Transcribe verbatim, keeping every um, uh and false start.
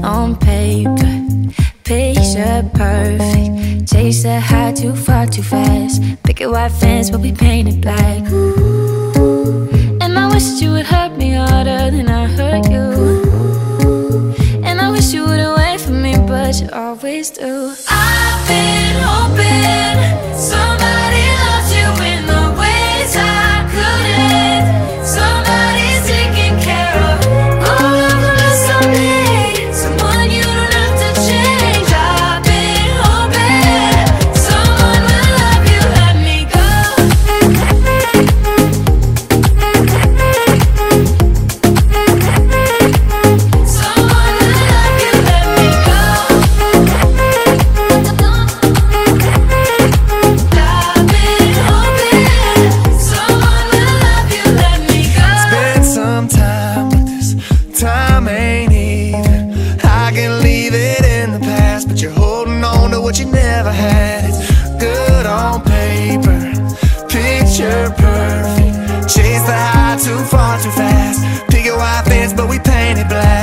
on paper, picture perfect. Chase the high too far too fast. Picket white fence but we painted black. Ooh. And I wish you would hurt me harder than I hurt you. And I wish you wouldn't wait for me, but you always do. I've been hoping somebody loves you in the ways I couldn't. Somebody's taking care of all of the mess I made. Someone you don't have to change. I've been hoping someone will love you, let me go. Someone will love you, let me go. I've been hoping someone will love you, let me go. Spend some time, but this time ain't even. I can leave it in the past, but you're holding on to what you never had. It's good on paper, picture perfect. Chase the high too far too fast. Pick a white fence, but we painted black.